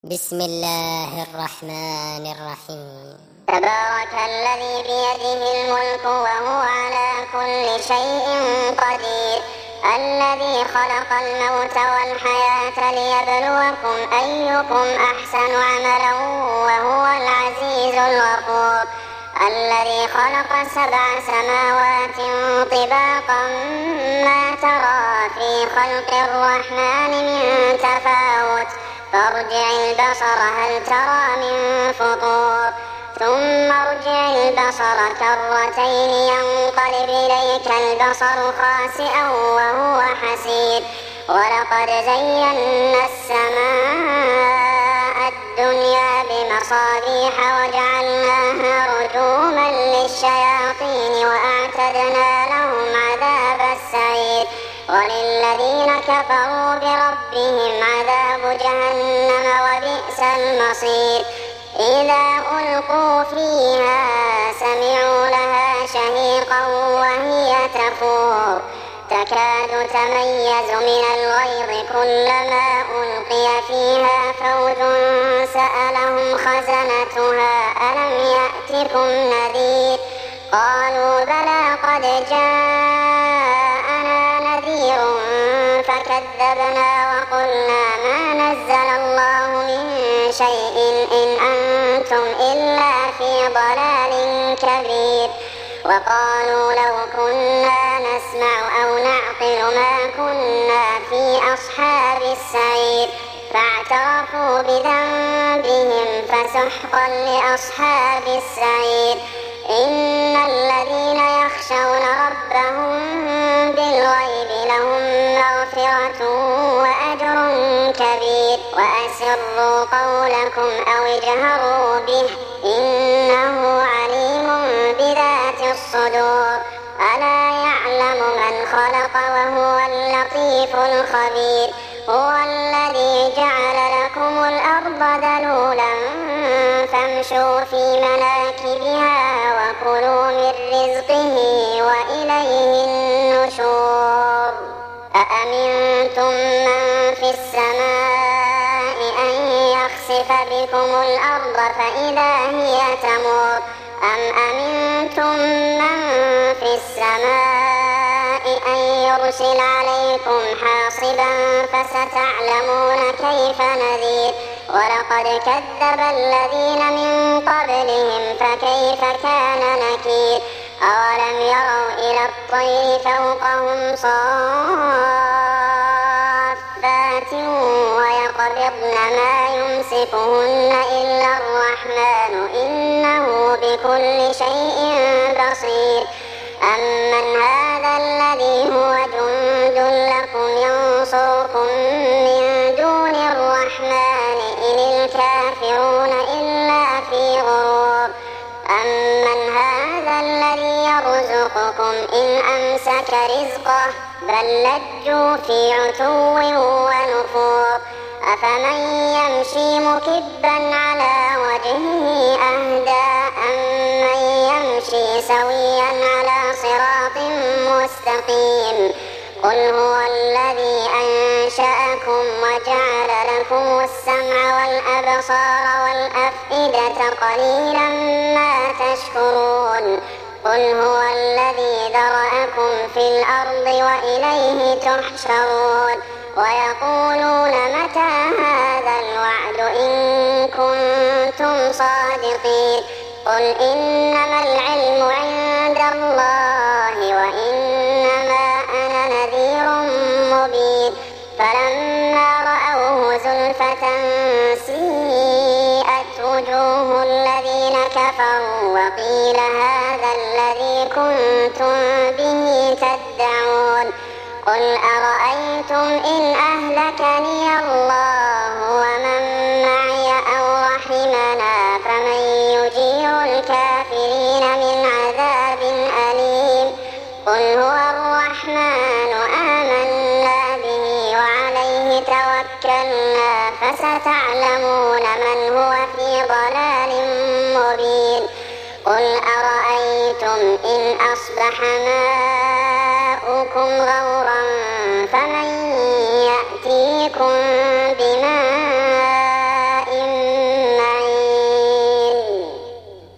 بسم الله الرحمن الرحيم. تبارك الذي بيده الملك وهو على كل شيء قدير، الذي خلق الموت والحياة ليبلوكم أيكم أحسن عملا وهو العزيز الغفور، الذي خلق 7 سماوات طباقا ما ترى في خلق الرحمن من تفاوت، فارجع البصر هل ترى من فطور، ثم ارجع البصر كرتين ينقلب إليك البصر خاسئا وهو حسير، ولقد زينا السماء الدنيا بمصابيح وجعلناها رجوما للشياطين وأعتدنا لهم عذاب السعير، وللذين كفروا بربهم عذاب جهنم وبئس المصير. إذا ألقوا فيها سمعوا لها شهيقا وهي تفور، تكاد تميز من الغيظ كلما ألقي فيها فوج سألهم خزنتها ألم يأتكم نذير، قالوا بلى قد جاءنا نذير فكذبنا وقلنا ما نزل الله من شيء إن أنتم إلا في ضلال كبير، وقالوا لو كنا نسمع أو نعقل ما كنا في أصحاب السعير، فاعترفوا بذنبهم فسحقا لأصحاب السعير. إن الذين يخشون ربهم بالغيب لهم مغفرة وأجر كبير، وأسروا قولكم أو اجهروا به إنه عليم بذات الصدور، ألا يعلم من خلق وهو اللطيف الخبير. هو الذي جعل لكم الأرض ذلولا فامشوا في مناكبها وكلوا من رزقه وإليه النشور. أأمنتم من في السماء أن يخسف بكم الأرض فإذا هي تمور، أم أمنتم من في السماء أن يرسل عليكم حاصبا فستعلمون كيف نذير. ولقد كذب الذين من قبلهم فكيف كان نكير. أولم يروا إلى الطير فوقهم صافات ويقبضن ما يمسكهن إلا الرحمن إنه بكل شيء بصير. أمن هذا الذي هو جند لكم ينصركم من دون الرحمن إن الكافرون إلا في غرور. أمن هذا الذي يرزقكم إن أمسك رزقه بل لجوا في عتو ونفور. أفمن يمشي مكبا على وجهه أهدى أمن يمشي سويا على صراط مستقيم. قل هو الذي أنشأكم وجعل لكم السمع والأبصار والأفئدة قليلا ما تشكرون. قل هو الذي ذرأكم في الأرض وإليه تحشرون. ويقولون متى هذا الوعد إن كنتم صادقين. قل إنما العلم عند الله وإنما أنا نذير مبين. فلما رأوه زلفة سيئت وجوه الذين كفروا وقيل هذا الذي كنتم به تدعون. قل أرأيتم إن أهلكني الله ومن معي أو رحمنا فمن يجير الكافرين من عذاب أليم. قل هو الرحمن آمنا به وعليه توكلنا فستعلمون من هو في ضلال مبين. قل أرأيتم إن أصبح ماؤكم غورا